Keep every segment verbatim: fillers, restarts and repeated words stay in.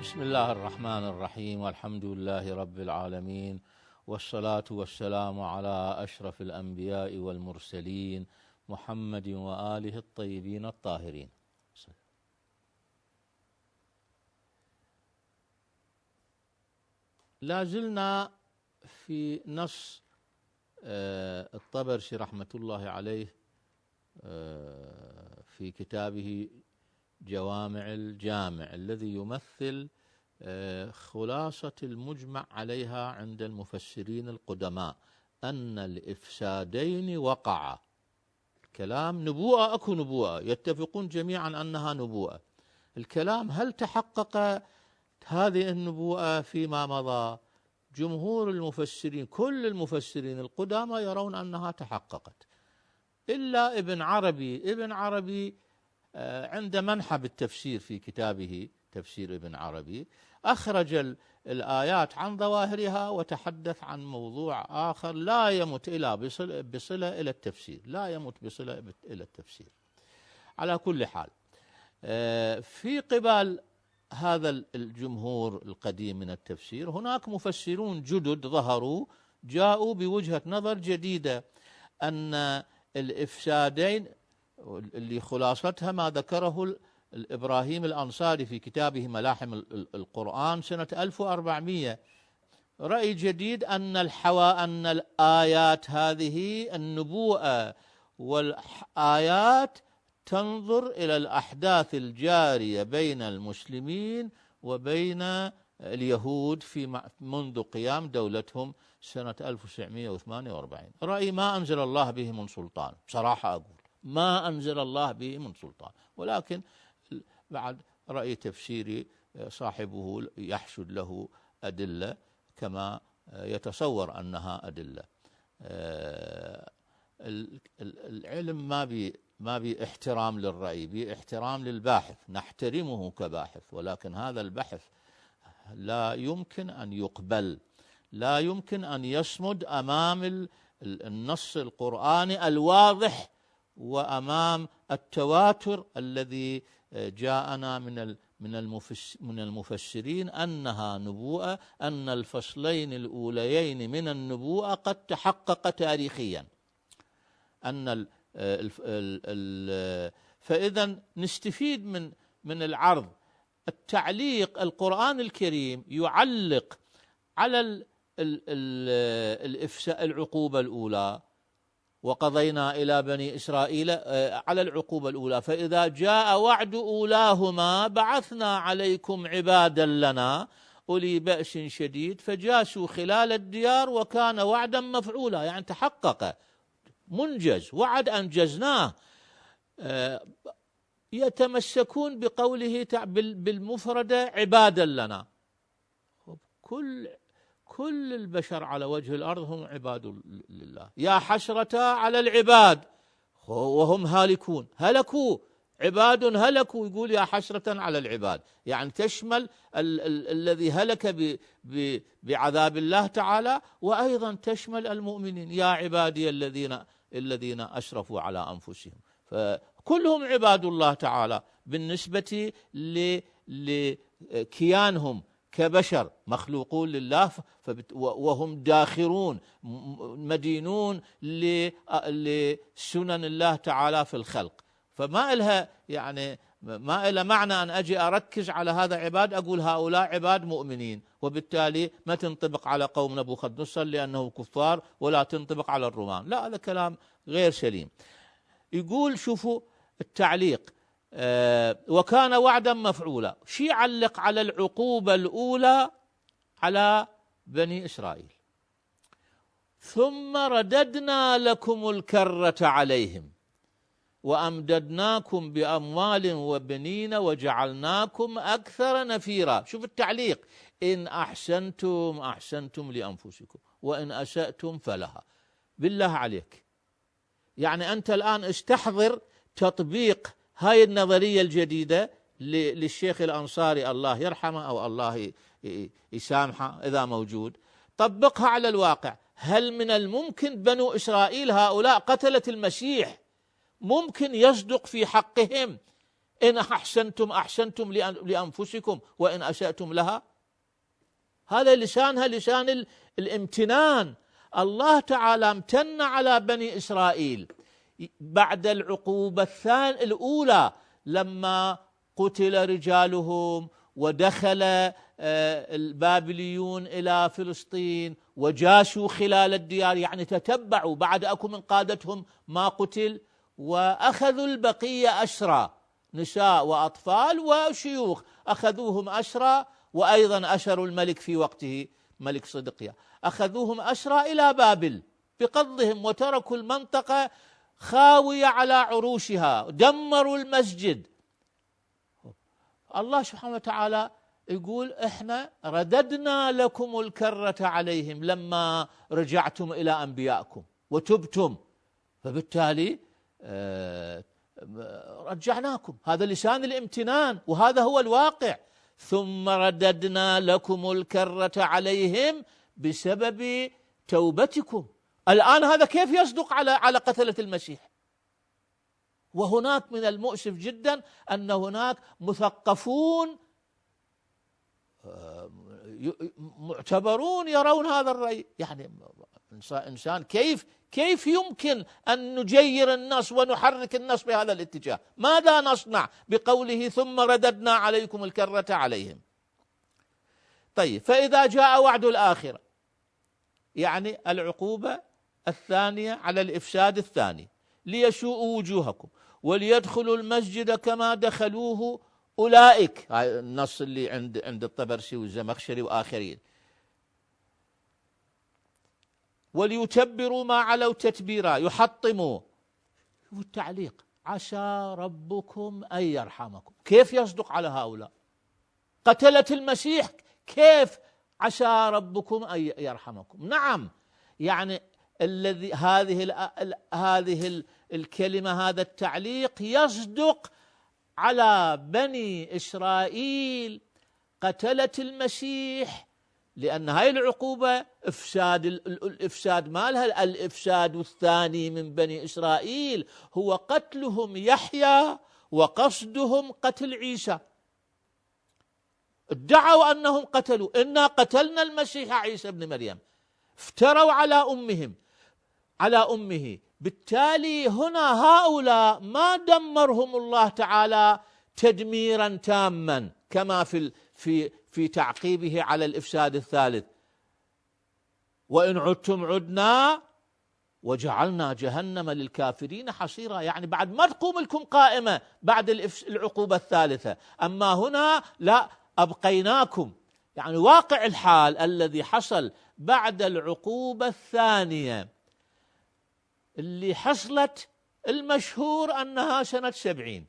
بسم الله الرحمن الرحيم، والحمد لله رب العالمين، والصلاة والسلام على أشرف الأنبياء والمرسلين محمد وآله الطيبين الطاهرين. لا زلنا في نص الطبرسي رحمة الله عليه في كتابه جوامع الجامع، الذي يمثل خلاصة المجمع عليها عند المفسرين القدماء، أن الإفسادين وقعا. الكلام نبوءة، أكو نبوءة، يتفقون جميعا أنها نبوءة. الكلام هل تحقق هذه النبوءة فيما مضى؟ جمهور المفسرين، كل المفسرين القدامى يرون أنها تحققت، إلا ابن عربي. ابن عربي عند منحى بالتفسير في كتابه تفسير ابن عربي أخرج الآيات عن ظواهرها وتحدث عن موضوع آخر لا يمت إلى بصلة, بصلة إلى التفسير، لا يمت بصلة إلى التفسير. على كل حال، في قبال هذا الجمهور القديم من التفسير هناك مفسرون جدد ظهروا، جاءوا بوجهة نظر جديدة، أن الإفسادين اللي خلاصتها ما ذكره الإبراهيم الأنصاري في كتابه ملاحم القرآن سنة ألف وأربعمائة، رأي جديد أن الحوا أن الآيات هذه النبوءة والآيات تنظر إلى الأحداث الجارية بين المسلمين وبين اليهود في منذ قيام دولتهم سنة ألف وتسعمائة وثمانية وأربعين. رأي ما أنزل الله به من سلطان، بصراحة أقول ما أنزل الله به من سلطان، ولكن بعد رأي تفسيري صاحبه يحشد له أدلة كما يتصور أنها أدلة. العلم ما بي ما بي احترام للرأي، بي احترام للباحث، نحترمه كباحث، ولكن هذا البحث لا يمكن أن يقبل، لا يمكن أن يصمد أمام النص القرآني الواضح وأمام التواتر الذي جاءنا من من المفسرين أنها نبوءة، أن الفصلين الأوليين من النبوءة قد تحقق تاريخيا. أن ال ال ال فإذا نستفيد من من العرض. التعليق، القرآن الكريم يعلق على ال ال ال الإفساء العقوبة الأولى، وقضينا إلى بني إسرائيل على العقوبة الأولى، فإذا جاء وعد أولاهما بعثنا عليكم عبادا لنا أولي بأس شديد فجاسوا خلال الديار وكان وعدا مفعولا، يعني تحقق، منجز، وعد أنجزناه. يتمسكون بقوله بالمفردة عبادا لنا. كل كل البشر على وجه الأرض هم عباد لله. يا حسرة على العباد وهم هالكون، هلكوا، عباد هلكوا، يقول يا حسرة على العباد، يعني تشمل ال ال الذي هلك ب ب بعذاب الله تعالى، وأيضا تشمل المؤمنين، يا عبادي الذين الذين أشرفوا على أنفسهم. فكلهم عباد الله تعالى بالنسبة لكيانهم كبشر مخلوقون لله، وهم داخرون مدينون لسنن الله تعالى في الخلق. فما إلها يعني ما إلها معنى أن أجي أركز على هذا عباد، أقول هؤلاء عباد مؤمنين، وبالتالي ما تنطبق على قوم نبوخذ نصر لأنه كفار، ولا تنطبق على الرومان. لا، هذا كلام غير سليم. يقول شوفوا التعليق، آه وكان وعدا مفعولا. شي يعلق على العقوبة الأولى على بني إسرائيل، ثم رددنا لكم الكرة عليهم وأمددناكم بأموال وبنين وجعلناكم أكثر نفيرا. شوف التعليق، إن أحسنتم أحسنتم لأنفسكم وإن أسأتم فلها. بالله عليك، يعني أنت الآن استحضر تطبيق هاي النظرية الجديدة للشيخ الأنصاري الله يرحمه أو الله يسامحه إذا موجود، طبقها على الواقع. هل من الممكن بنو إسرائيل هؤلاء قتلة المسيح ممكن يصدق في حقهم إن أحسنتم أحسنتم لأنفسكم وإن أسأتم لها. هذا لسانها لسان الامتنان. الله تعالى امتن على بني إسرائيل بعد العقوبة الثانية الأولى لما قتل رجالهم ودخل البابليون إلى فلسطين وجاسوا خلال الديار، يعني تتبعوا بعد أكو من قادتهم ما قتل، وأخذوا البقية أسرى، نساء وأطفال وشيوخ أخذوهم أسرى، وأيضا أسروا الملك في وقته ملك صدقيا، أخذوهم أسرى إلى بابل بقضهم، وتركوا المنطقة خاوية على عروشها، دمروا المسجد. الله سبحانه وتعالى يقول إحنا رددنا لكم الكرة عليهم لما رجعتم إلى أنبيائكم وتبتم، فبالتالي رجعناكم. هذا لسان الامتنان، وهذا هو الواقع. ثم رددنا لكم الكرة عليهم بسبب توبتكم. الآن هذا كيف يصدق على على قتلة المسيح؟ وهناك من المؤسف جدا أن هناك مثقفون معتبرون يرون هذا الرأي. يعني إنسان كيف كيف يمكن أن نجير النص ونحرك النص بهذا الاتجاه؟ ماذا نصنع بقوله ثم رددنا عليكم الكرة عليهم؟ طيب، فإذا جاء وعد الآخرة، يعني العقوبة الثانية على الإفساد الثاني، ليسوءوا وجوهكم وليدخلوا المسجد كما دخلوه أولئك، هاي النص اللي عند عند الطبرسي والزمخشري وآخرين، وليتبروا ما علوا تتبيرا، يحطموا. والتعليق عسى ربكم أن يرحمكم. كيف يصدق على هؤلاء قتلة المسيح؟ كيف عسى ربكم أن يرحمكم؟ نعم، يعني الذي هذه ال هذه ال الكلمة، هذا التعليق يصدق على بني إسرائيل قتلة المسيح، لأن هاي العقوبة إفساد الإفساد مالها الإفساد الثاني من بني إسرائيل هو قتلهم يحيى وقصدهم قتل عيسى. ادعوا أنهم قتلوا، إنا قتلنا المسيح عيسى بن مريم، افتروا على أمهم على أمه. بالتالي هنا هؤلاء ما دمرهم الله تعالى تدميرا تاما كما في في في تعقيبه على الإفساد الثالث، وإن عدتم عدنا وجعلنا جهنم للكافرين حصيرا. يعني بعد ما تقوم لكم قائمة بعد العقوبة الثالثة، أما هنا لا، أبقيناكم. يعني واقع الحال الذي حصل بعد العقوبة الثانية اللي حصلت المشهور أنها سنة سبعين،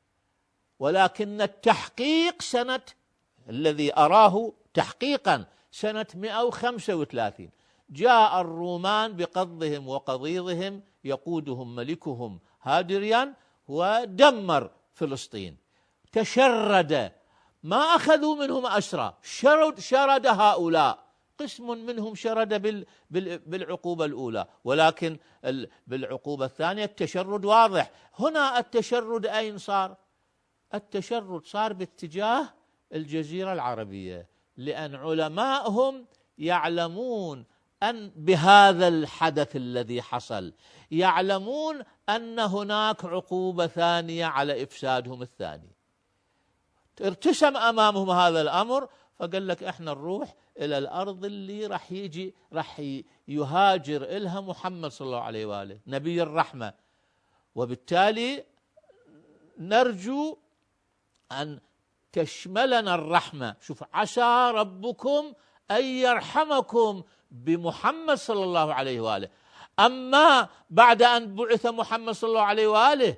ولكن التحقيق سنة الذي أراه تحقيقا سنة مئة وخمسة وثلاثين. جاء الرومان بقضهم وقضيضهم، يقودهم ملكهم هادريان، ودمر فلسطين، تشرد، ما أخذوا منهم أسرى، شرد, شرد هؤلاء. قسم منهم شرد بال بال بالعقوبة الأولى، ولكن بالعقوبة الثانية التشرد واضح. هنا التشرد أين صار؟ التشرد صار باتجاه الجزيرة العربية، لأن علماءهم يعلمون أن بهذا الحدث الذي حصل، يعلمون أن هناك عقوبة ثانية على إفسادهم الثاني. ارتسم أمامهم هذا الأمر، فقال لك إحنا نروح إلى الأرض اللي رح يجي رح يهاجر إلها محمد صلى الله عليه وآله نبي الرحمة، وبالتالي نرجو أن تشملنا الرحمة. شوف، عسى ربكم أن يرحمكم بمحمد صلى الله عليه وآله. أما بعد أن بعث محمد صلى الله عليه وآله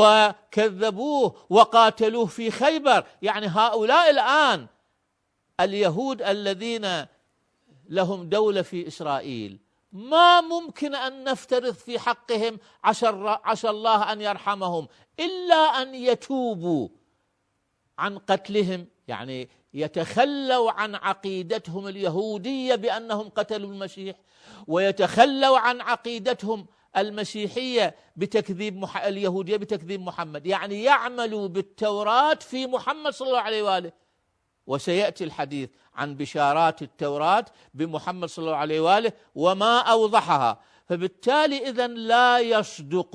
وكذبوه وقاتلوه في خيبر، يعني هؤلاء الآن اليهود الذين لهم دولة في إسرائيل ما ممكن أن نفترض في حقهم عسى الله أن يرحمهم إلا أن يتوبوا عن قتلهم، يعني يتخلوا عن عقيدتهم اليهودية بأنهم قتلوا المسيح، ويتخلوا عن عقيدتهم المسيحية بتكذيب مح... اليهودية بتكذيب محمد، يعني يعملوا بالتوراة في محمد صلى الله عليه وآله. وسيأتي الحديث عن بشارات التوراة بمحمد صلى الله عليه وآله وما أوضحها. فبالتالي إذن لا يصدق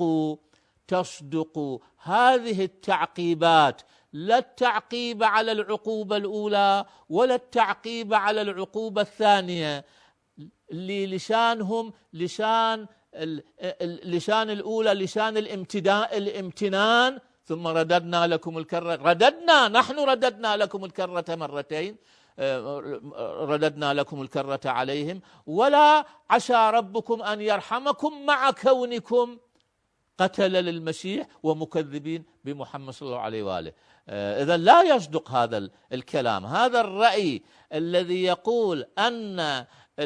تصدق هذه التعقيبات، لا التعقيب على العقوبة الأولى ولا التعقيب على العقوبة الثانية، اللي لسانهم لسان اللسان الأولى لسان الامتداء الامتنان، ثم رددنا لكم الكرة، رددنا نحن رددنا لكم الكرة مرتين، رددنا لكم الكرة عليهم، ولا عسى ربكم أن يرحمكم مع كونكم قتل للمسيح ومكذبين بمحمد صلى الله عليه وآله. إذن لا يصدق هذا الكلام. هذا الرأي الذي يقول أن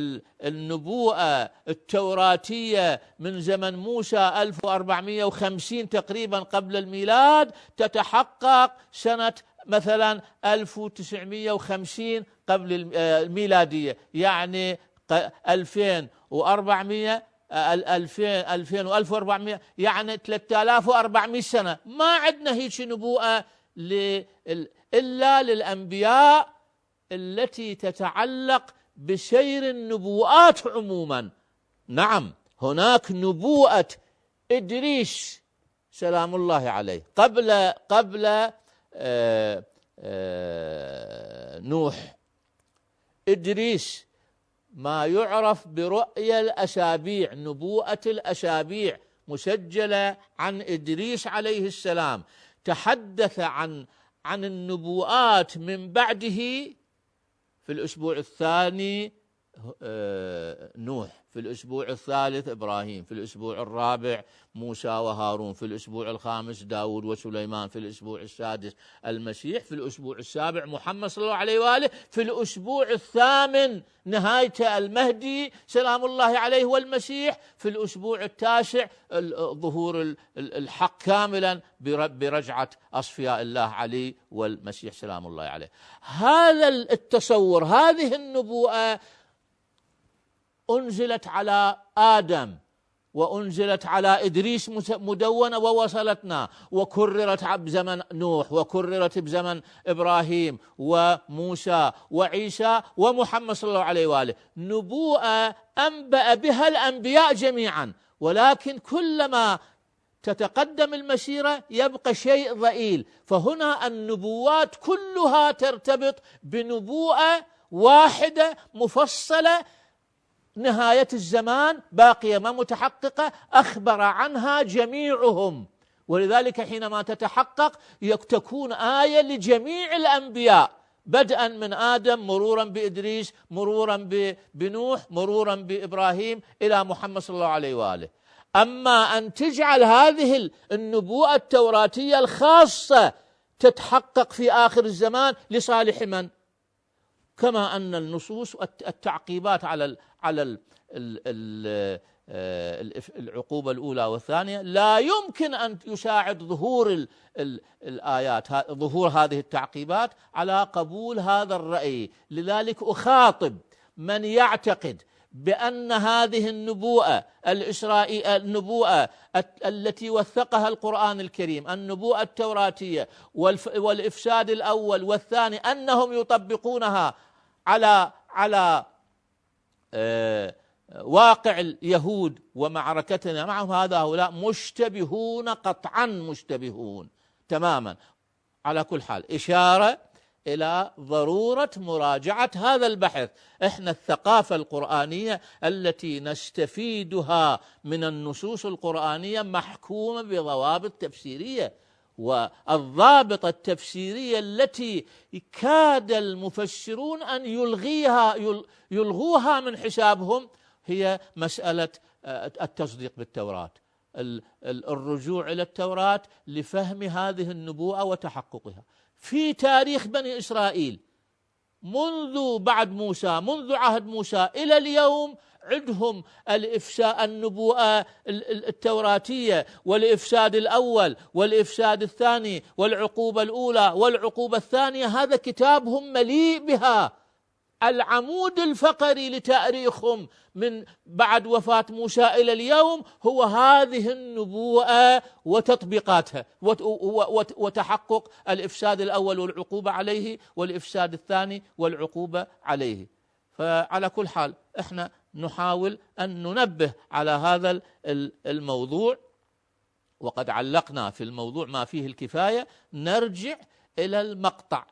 النبوءة التوراتية من زمن موسى ألف وأربعمائة وخمسين تقريبا قبل الميلاد تتحقق سنة مثلا ألف وتسعمائة وخمسين قبل الميلادية، يعني ألفين وأربعمائة ألفين وألف وأربعمائة، يعني ثلاثة آلاف وأربعمائة سنة. ما عندنا هيك نبوءة إلا للأنبياء التي تتعلق بسير النبوءات عموما. نعم، هناك نبوءة إدريس سلام الله عليه قبل قبل آآ آآ نوح. إدريس ما يعرف برؤيا الأسابيع، نبوءة الأسابيع مسجلة عن إدريس عليه السلام، تحدث عن عن النبوءات من بعده. في الأسبوع الثاني نوح، في الأسبوع الثالث إبراهيم، في الأسبوع الرابع موسى وهارون، في الأسبوع الخامس داود وسليمان، في الأسبوع السادس المسيح، في الأسبوع السابع محمد صلى الله عليه وآله، في الأسبوع الثامن نهاية المهدي سلام الله عليه والمسيح، في الأسبوع التاسع ظهور الحق كاملا برجعة أصفياء الله علي والمسيح سلام الله عليه. هذا التصور، هذه النبوءة أنزلت على آدم وأنزلت على إدريس مدونة ووصلتنا، وكررت بزمن نوح، وكررت بزمن إبراهيم وموسى وعيسى ومحمد صلى الله عليه وآله. نبوءة أنبأ بها الأنبياء جميعا، ولكن كلما تتقدم المسيرة يبقى شيء ضئيل. فهنا النبوات كلها ترتبط بنبوءة واحدة مفصلة، نهاية الزمان باقية ما متحققة، أخبر عنها جميعهم. ولذلك حينما تتحقق تكون آية لجميع الأنبياء، بدءا من آدم مرورا بإدريس مرورا بنوح مرورا بإبراهيم إلى محمد صلى الله عليه وآله. أما أن تجعل هذه النبوءة التوراتية الخاصة تتحقق في آخر الزمان لصالح من؟ كما أن النصوص التعقيبات على على العقوبة الأولى والثانية لا يمكن أن يساعد ظهور الآيات، ظهور هذه التعقيبات على قبول هذا الرأي. لذلك أخاطب من يعتقد بأن هذه النبوءة الإسرائيلية، النبوءة التي وثقها القرآن الكريم، النبوءة التوراتية والإفساد الأول والثاني، أنهم يطبقونها على على آه واقع اليهود ومعركتنا معهم، هذا هؤلاء مشتبهون قطعا، مشتبهون تماما. على كل حال إشارة إلى ضرورة مراجعة هذا البحث. إحنا الثقافة القرآنية التي نستفيدها من النصوص القرآنية محكومة بضوابط تفسيرية، والضابط التفسيرية التي كاد المفسرون أن يلغيها يلغوها من حسابهم هي مسألة التصديق بالتوراة، الرجوع إلى التوراة لفهم هذه النبوءة وتحققها. في تاريخ بني إسرائيل منذ بعد موسى، منذ عهد موسى إلى اليوم، عندهم الإفساء النبوءة التوراتية والإفساد الأول والإفساد الثاني والعقوبة الأولى والعقوبة الثانية، هذا كتابهم مليء بها. العمود الفقري لتاريخهم من بعد وفاة موسى إلى اليوم هو هذه النبوءة وتطبيقاتها وتحقق الإفساد الأول والعقوبة عليه، والإفساد الثاني والعقوبة عليه. فعلى كل حال احنا نحاول أن ننبه على هذا الموضوع، وقد علقنا في الموضوع ما فيه الكفاية. نرجع إلى المقطع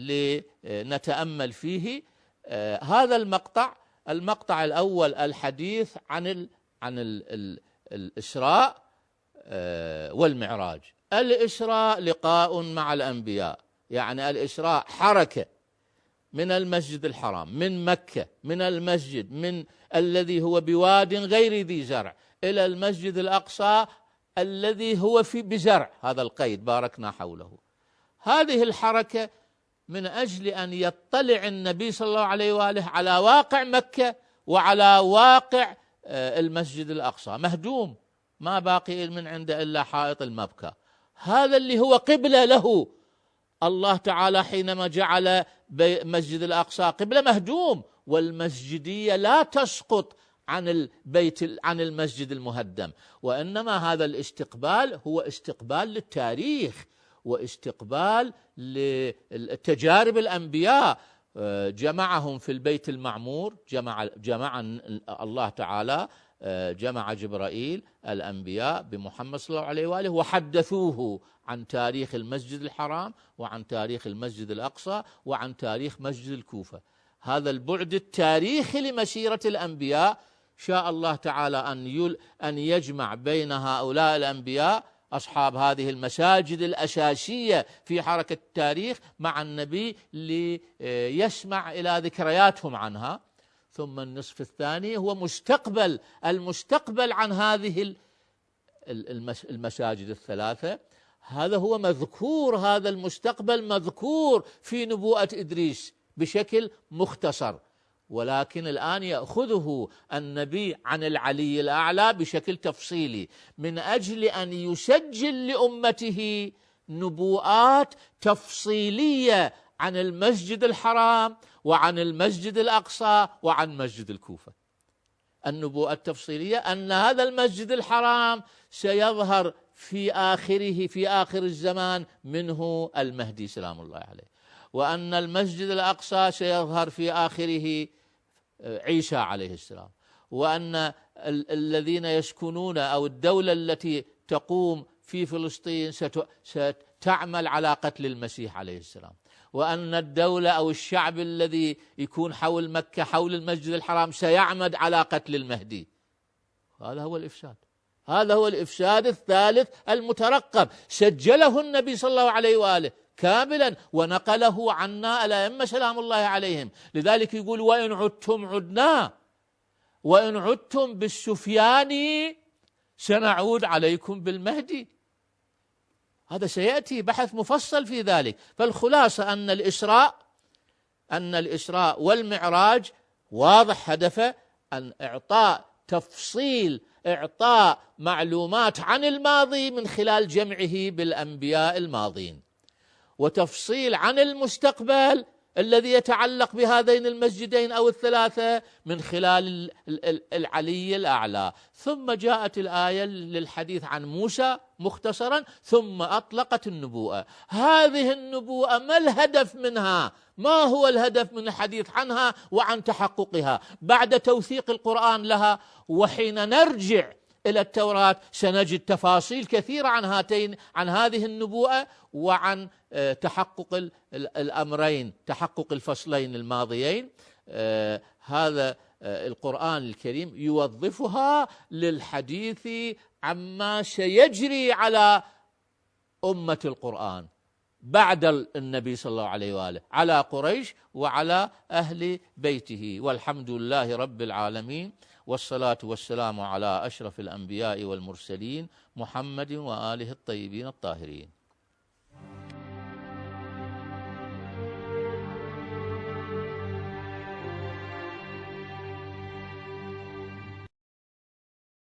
لنتأمل فيه. آه هذا المقطع المقطع الأول الحديث عن ال عن ال ال الإسراء آه والمعراج. الإسراء لقاء مع الأنبياء، يعني الإسراء حركة من المسجد الحرام، من مكة، من المسجد من الذي هو بواد غير ذي زرع إلى المسجد الأقصى الذي هو في بزرع، هذا القيد باركنا حوله. هذه الحركة من أجل أن يطلع النبي صلى الله عليه وآله على واقع مكة وعلى واقع المسجد الأقصى مهدوم، ما باقي من عنده إلا حائط المبكى، هذا اللي هو قبلة له الله تعالى حينما جعل مسجد الأقصى قبلة مهدوم، والمسجدية لا تسقط عن البيت عن المسجد المهدم، وإنما هذا الاستقبال هو استقبال للتاريخ واستقبال لتجارب الأنبياء. جمعهم في البيت المعمور، جمع, جمع الله تعالى جمع جبرائيل الأنبياء بمحمد صلى الله عليه وآله وحدثوه عن تاريخ المسجد الحرام وعن تاريخ المسجد الأقصى وعن تاريخ مسجد الكوفة. هذا البعد التاريخي لمسيرة الأنبياء شاء الله تعالى أن أن يجمع بين هؤلاء الأنبياء أصحاب هذه المساجد الأساسية في حركة التاريخ مع النبي ليسمع إلى ذكرياتهم عنها. ثم النصف الثاني هو مستقبل المستقبل عن هذه المساجد الثلاثة، هذا هو مذكور، هذا المستقبل مذكور في نبوءة إدريس بشكل مختصر، ولكن الآن يأخذه النبي عن العلي الأعلى بشكل تفصيلي من أجل أن يسجل لأمته نبوءات تفصيلية عن المسجد الحرام وعن المسجد الأقصى وعن مسجد الكوفة. النبوءة التفصيلية أن هذا المسجد الحرام سيظهر في آخره في آخر الزمان منه المهدي سلام الله عليه، وأن المسجد الأقصى سيظهر في آخره عيسى عليه السلام، وأن ال الذين يسكنون أو الدولة التي تقوم في فلسطين ستعمل على قتل المسيح عليه السلام، وأن الدولة أو الشعب الذي يكون حول مكة حول المسجد الحرام سيعمد على قتل المهدي. هذا هو الإفساد، هذا هو الإفساد الثالث المترقب، سجله النبي صلى الله عليه وآله كاملا ونقله عنا الأئمة سلام الله عليهم. لذلك يقول وإن عدتم عدنا، وإن عدتم بالسفياني سنعود عليكم بالمهدي. هذا سيأتي بحث مفصل في ذلك. فالخلاصة أن الإسراء أن الإسراء والمعراج واضح هدفه أن إعطاء تفصيل، إعطاء معلومات عن الماضي من خلال جمعه بالأنبياء الماضين، وتفصيل عن المستقبل الذي يتعلق بهذين المسجدين أو الثلاثة من خلال العلي الأعلى. ثم جاءت الآية للحديث عن موسى مختصرا، ثم أطلقت النبوءة. هذه النبوءة ما الهدف منها؟ ما هو الهدف من الحديث عنها وعن تحققها بعد توثيق القرآن لها؟ وحين نرجع إلى التوراة سنجد تفاصيل كثيرة عن هاتين عن هذه النبوءة وعن تحقق الأمرين، تحقق الفصلين الماضيين. هذا القرآن الكريم يوظفها للحديث عما سيجري على أمة القرآن بعد النبي صلى الله عليه وآله، على قريش وعلى أهل بيته. والحمد لله رب العالمين، والصلاة والسلام على أشرف الأنبياء والمرسلين محمد وآله الطيبين الطاهرين.